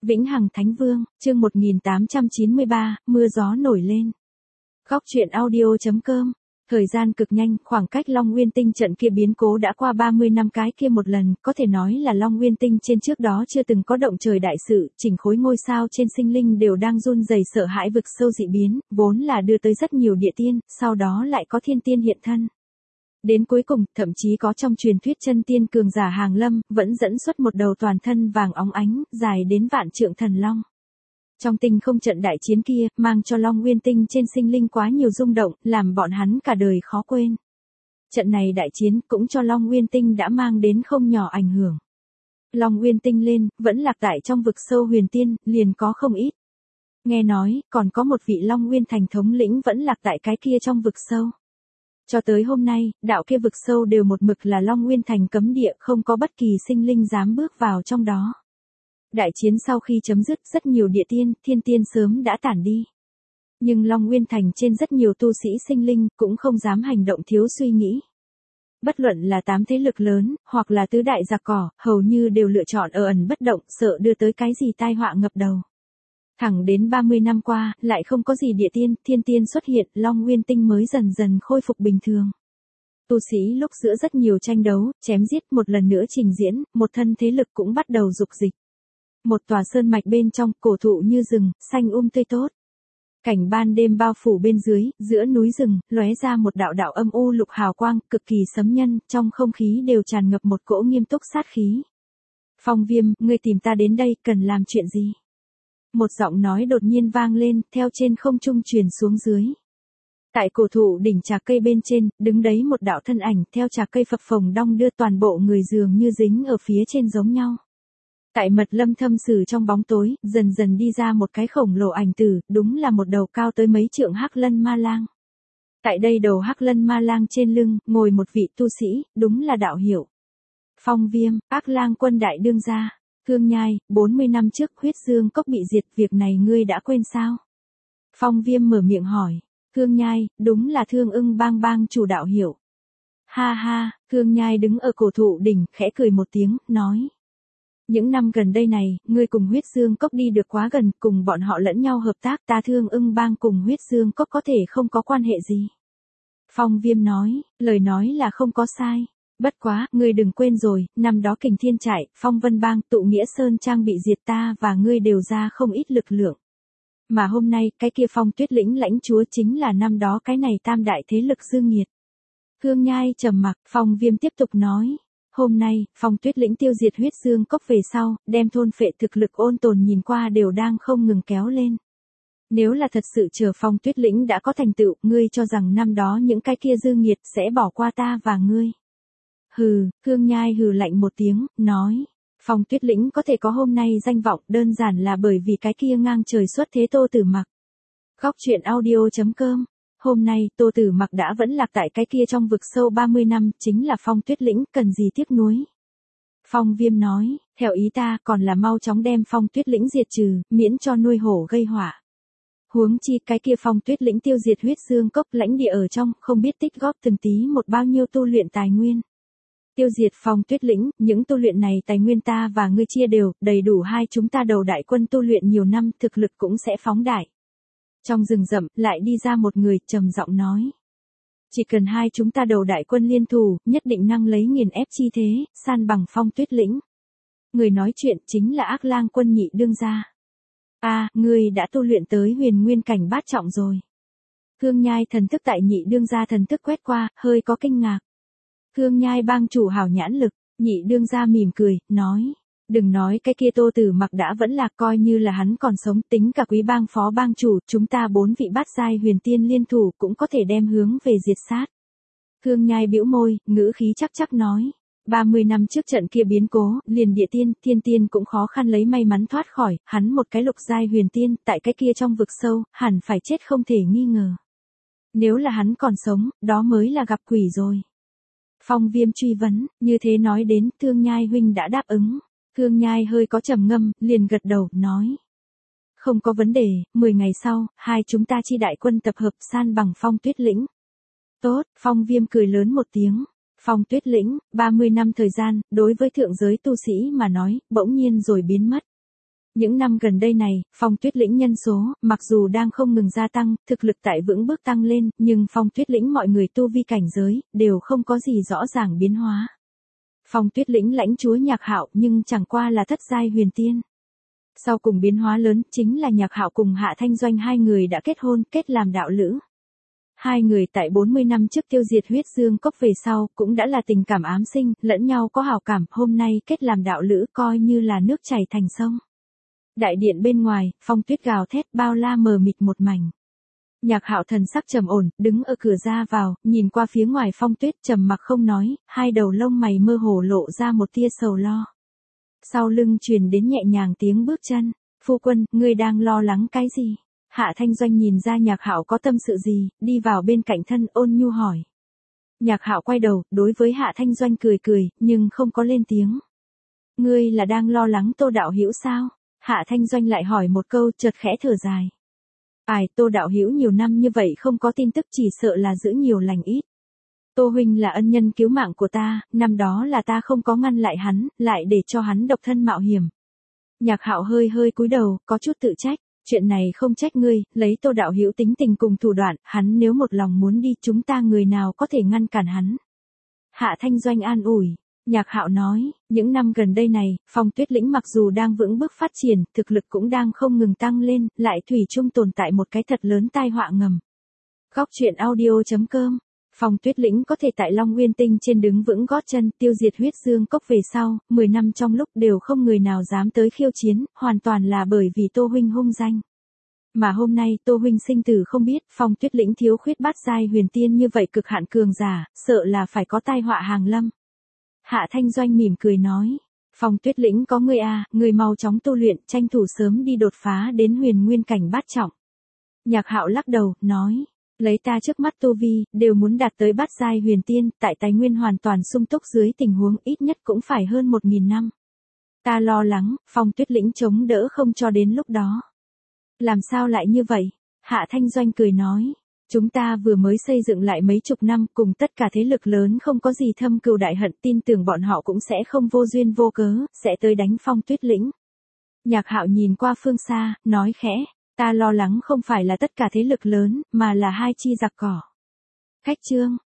Vĩnh Hằng Thánh Vương, chương 1893, mưa gió nổi lên. Góc truyện audio.com. Thời gian cực nhanh, khoảng cách Long Nguyên Tinh trận kia biến cố đã qua 30 năm cái kia một lần, có thể nói là Long Nguyên Tinh trên trước đó chưa từng có động trời đại sự, chỉnh khối ngôi sao trên sinh linh đều đang run rẩy sợ hãi vực sâu dị biến, vốn là đưa tới rất nhiều địa tiên, sau đó lại có thiên tiên hiện thân. Đến cuối cùng, thậm chí có trong truyền thuyết chân tiên cường giả hàng lâm, vẫn dẫn xuất một đầu toàn thân vàng óng ánh, dài đến vạn trượng thần long. Trong tinh không trận đại chiến kia, mang cho Long Nguyên Tinh trên sinh linh quá nhiều rung động, làm bọn hắn cả đời khó quên. Trận này đại chiến cũng cho Long Nguyên Tinh đã mang đến không nhỏ ảnh hưởng. Long Nguyên Tinh lên, vẫn lạc tại trong vực sâu huyền tiên, liền có không ít. Nghe nói, còn có một vị Long Nguyên Thành thống lĩnh vẫn lạc tại cái kia trong vực sâu. Cho tới hôm nay, đạo kia vực sâu đều một mực là Long Nguyên Thành cấm địa, không có bất kỳ sinh linh dám bước vào trong đó. Đại chiến sau khi chấm dứt, rất nhiều địa tiên, thiên tiên sớm đã tản đi. Nhưng Long Nguyên Thành trên rất nhiều tu sĩ sinh linh, cũng không dám hành động thiếu suy nghĩ. Bất luận là 8 thế lực lớn, hoặc là tứ đại giặc cỏ, hầu như đều lựa chọn ở ẩn bất động, sợ đưa tới cái gì tai họa ngập đầu. Thẳng đến 30 năm qua, lại không có gì địa tiên, thiên tiên xuất hiện, Long Nguyên Tinh mới dần dần khôi phục bình thường. Tu sĩ lúc giữa rất nhiều tranh đấu, chém giết một lần nữa trình diễn, một thân thế lực cũng bắt đầu dục dịch. Một tòa sơn mạch bên trong, cổ thụ như rừng, xanh tươi tốt. Cảnh ban đêm bao phủ bên dưới, giữa núi rừng, lóe ra một đạo đạo âm u lục hào quang, cực kỳ sấm nhân, trong không khí đều tràn ngập một cỗ nghiêm túc sát khí. Phong Viêm, ngươi tìm ta đến đây, cần làm chuyện gì? Một giọng nói đột nhiên vang lên, theo trên không trung truyền xuống dưới. Tại cổ thụ đỉnh trà cây bên trên, đứng đấy một đạo thân ảnh, theo trà cây phập phồng đong đưa, toàn bộ người dường như dính ở phía trên giống nhau. Tại mật lâm thâm sử trong bóng tối, dần dần đi ra một cái khổng lồ ảnh tử, đúng là một đầu cao tới mấy trượng hắc lân ma lang. Tại đây đầu hắc lân ma lang trên lưng, ngồi một vị tu sĩ, đúng là đạo hiểu. Phong Viêm, Ác Lang quân đại đương gia. Thương Nhai, 40 năm trước huyết dương cốc bị diệt, việc này ngươi đã quên sao? Phong Viêm mở miệng hỏi. Thương Nhai, đúng là Thương Ưng bang bang chủ đạo hiểu. Ha ha, Thương Nhai đứng ở cổ thụ đỉnh, khẽ cười một tiếng, nói. Những năm gần đây này, ngươi cùng huyết dương cốc đi được quá gần, cùng bọn họ lẫn nhau hợp tác, ta Thương Ưng bang cùng huyết dương cốc có thể không có quan hệ gì. Phong Viêm nói, lời nói là không có sai. Bất quá, ngươi đừng quên rồi, năm đó Kình Thiên Trại, Phong Vân Bang, Tụ Nghĩa Sơn Trang bị diệt, ta và ngươi đều ra không ít lực lượng. Mà hôm nay, cái kia Phong Tuyết Lĩnh lãnh chúa chính là năm đó cái này tam đại thế lực dương nghiệt. Thương Nhai trầm mặc, Phong Viêm tiếp tục nói. Hôm nay, Phong Tuyết Lĩnh tiêu diệt huyết dương cốc về sau, đem thôn phệ thực lực ôn tồn nhìn qua đều đang không ngừng kéo lên. Nếu là thật sự chờ Phong Tuyết Lĩnh đã có thành tựu, ngươi cho rằng năm đó những cái kia dương nghiệt sẽ bỏ qua ta và ngươi. Hừ, Thương Nhai hừ lạnh một tiếng, nói. Phong Tuyết Lĩnh có thể có hôm nay danh vọng đơn giản là bởi vì cái kia ngang trời xuất thế Tô Tử Mặc. Góc truyện audio.com. Hôm nay, Tô Tử Mặc đã vẫn lạc tại cái kia trong vực sâu 30 năm, chính là Phong Tuyết Lĩnh, cần gì tiếc nuối. Phong Viêm nói, theo ý ta còn là mau chóng đem Phong Tuyết Lĩnh diệt trừ, miễn cho nuôi hổ gây họa. Huống chi cái kia Phong Tuyết Lĩnh tiêu diệt huyết dương cốc lãnh địa ở trong, không biết tích góp từng tí một bao nhiêu tu luyện tài nguyên. Tiêu diệt Phong Tuyết Lĩnh, những tu luyện này tài nguyên ta và ngươi chia đều, đầy đủ hai chúng ta đầu đại quân tu luyện nhiều năm, thực lực cũng sẽ phóng đại. Trong rừng rậm, lại đi ra một người, trầm giọng nói. Chỉ cần hai chúng ta đầu đại quân liên thủ, nhất định năng lấy nghiền ép chi thế, san bằng Phong Tuyết Lĩnh. Người nói chuyện chính là Ác Lang quân nhị đương gia. Ngươi đã tu luyện tới huyền nguyên cảnh bát trọng rồi. Thương Nhai thần thức tại nhị đương gia thần thức quét qua, hơi có kinh ngạc. Thương Nhai bang chủ hảo nhãn lực, nhị đương gia mỉm cười, nói. Đừng nói cái kia Tô Tử Mặc đã vẫn lạc, coi như là hắn còn sống, tính cả quý bang phó bang chủ, chúng ta 4 vị bát giai huyền tiên liên thủ cũng có thể đem hướng về diệt sát. Thương Nhai bĩu môi, ngữ khí chắc nói. 30 năm trước trận kia biến cố, liền địa tiên, thiên tiên cũng khó khăn lấy may mắn thoát khỏi, hắn một cái lục giai huyền tiên, tại cái kia trong vực sâu, hẳn phải chết không thể nghi ngờ. Nếu là hắn còn sống, đó mới là gặp quỷ rồi. Phong Viêm truy vấn, như thế nói đến, Thương Nhai huynh đã đáp ứng. Thương Nhai hơi có trầm ngâm, liền gật đầu, nói. Không có vấn đề, 10 ngày sau, hai chúng ta chi đại quân tập hợp san bằng Phong Tuyết Lĩnh. Tốt, Phong Viêm cười lớn một tiếng. Phong Tuyết Lĩnh, 30 năm thời gian, đối với thượng giới tu sĩ mà nói, bỗng nhiên rồi biến mất. Những năm gần đây này, Phong Tuyết Lĩnh nhân số, mặc dù đang không ngừng gia tăng, thực lực tại vững bước tăng lên, nhưng Phong Tuyết Lĩnh mọi người tu vi cảnh giới, đều không có gì rõ ràng biến hóa. Phong Tuyết Lĩnh lãnh chúa Nhạc Hạo nhưng chẳng qua là thất giai huyền tiên. Sau cùng biến hóa lớn, chính là Nhạc Hạo cùng Hạ Thanh Doanh hai người đã kết hôn, kết làm đạo lữ. Hai người tại 40 năm trước tiêu diệt huyết dương cốc về sau, cũng đã là tình cảm ám sinh, lẫn nhau có hảo cảm, hôm nay kết làm đạo lữ coi như là nước chảy thành sông. Đại điện bên ngoài, phong tuyết gào thét bao la mờ mịt một mảnh. Nhạc Hạo thần sắc trầm ổn, đứng ở cửa ra vào, nhìn qua phía ngoài phong tuyết trầm mặc không nói, hai đầu lông mày mơ hồ lộ ra một tia sầu lo. Sau lưng truyền đến nhẹ nhàng tiếng bước chân, phu quân, ngươi đang lo lắng cái gì? Hạ Thanh Doanh nhìn ra Nhạc Hạo có tâm sự gì, đi vào bên cạnh thân ôn nhu hỏi. Nhạc Hạo quay đầu, đối với Hạ Thanh Doanh cười cười, nhưng không có lên tiếng. Ngươi là đang lo lắng Tô đạo hữu sao? Hạ Thanh Doanh lại hỏi một câu, chợt khẽ thở dài. Ai, Tô đạo hữu nhiều năm như vậy không có tin tức, chỉ sợ là giữ nhiều lành ít. Tô huynh là ân nhân cứu mạng của ta, năm đó là ta không có ngăn lại hắn, lại để cho hắn độc thân mạo hiểm. Nhạc Hạo hơi hơi cúi đầu, có chút tự trách. Chuyện này không trách ngươi, lấy Tô đạo hữu tính tình cùng thủ đoạn, hắn nếu một lòng muốn đi, chúng ta người nào có thể ngăn cản hắn. Hạ Thanh Doanh an ủi. Nhạc Hạo nói, những năm gần đây này, Phong Tuyết Lĩnh mặc dù đang vững bước phát triển, thực lực cũng đang không ngừng tăng lên, lại thủy chung tồn tại một cái thật lớn tai họa ngầm. Góc truyện audio.com. Phong Tuyết Lĩnh có thể tại Long Nguyên Tinh trên đứng vững gót chân, tiêu diệt huyết dương cốc về sau, 10 năm trong lúc đều không người nào dám tới khiêu chiến, hoàn toàn là bởi vì Tô huynh hung danh. Mà hôm nay Tô huynh sinh tử không biết, Phong Tuyết Lĩnh thiếu khuyết bát giai huyền tiên như vậy cực hạn cường giả, sợ là phải có tai họa hàng lâm. Hạ Thanh Doanh mỉm cười nói, Phong Tuyết Lĩnh có ngươi à, ngươi mau chóng tu luyện, tranh thủ sớm đi đột phá đến huyền nguyên cảnh bát trọng. Nhạc Hạo lắc đầu, nói, lấy ta trước mắt tu vi, đều muốn đạt tới bát giai huyền tiên, tại tài nguyên hoàn toàn sung túc dưới tình huống ít nhất cũng phải hơn 1000 năm. Ta lo lắng, Phong Tuyết Lĩnh chống đỡ không cho đến lúc đó. Làm sao lại như vậy? Hạ Thanh Doanh cười nói. Chúng ta vừa mới xây dựng lại mấy chục năm, cùng tất cả thế lực lớn không có gì thâm cừu đại hận, tin tưởng bọn họ cũng sẽ không vô duyên vô cớ, sẽ tới đánh Phong Tuyết Lĩnh. Nhạc Hạo nhìn qua phương xa, nói khẽ, ta lo lắng không phải là tất cả thế lực lớn, mà là hai chi giặc cỏ. Khách chương.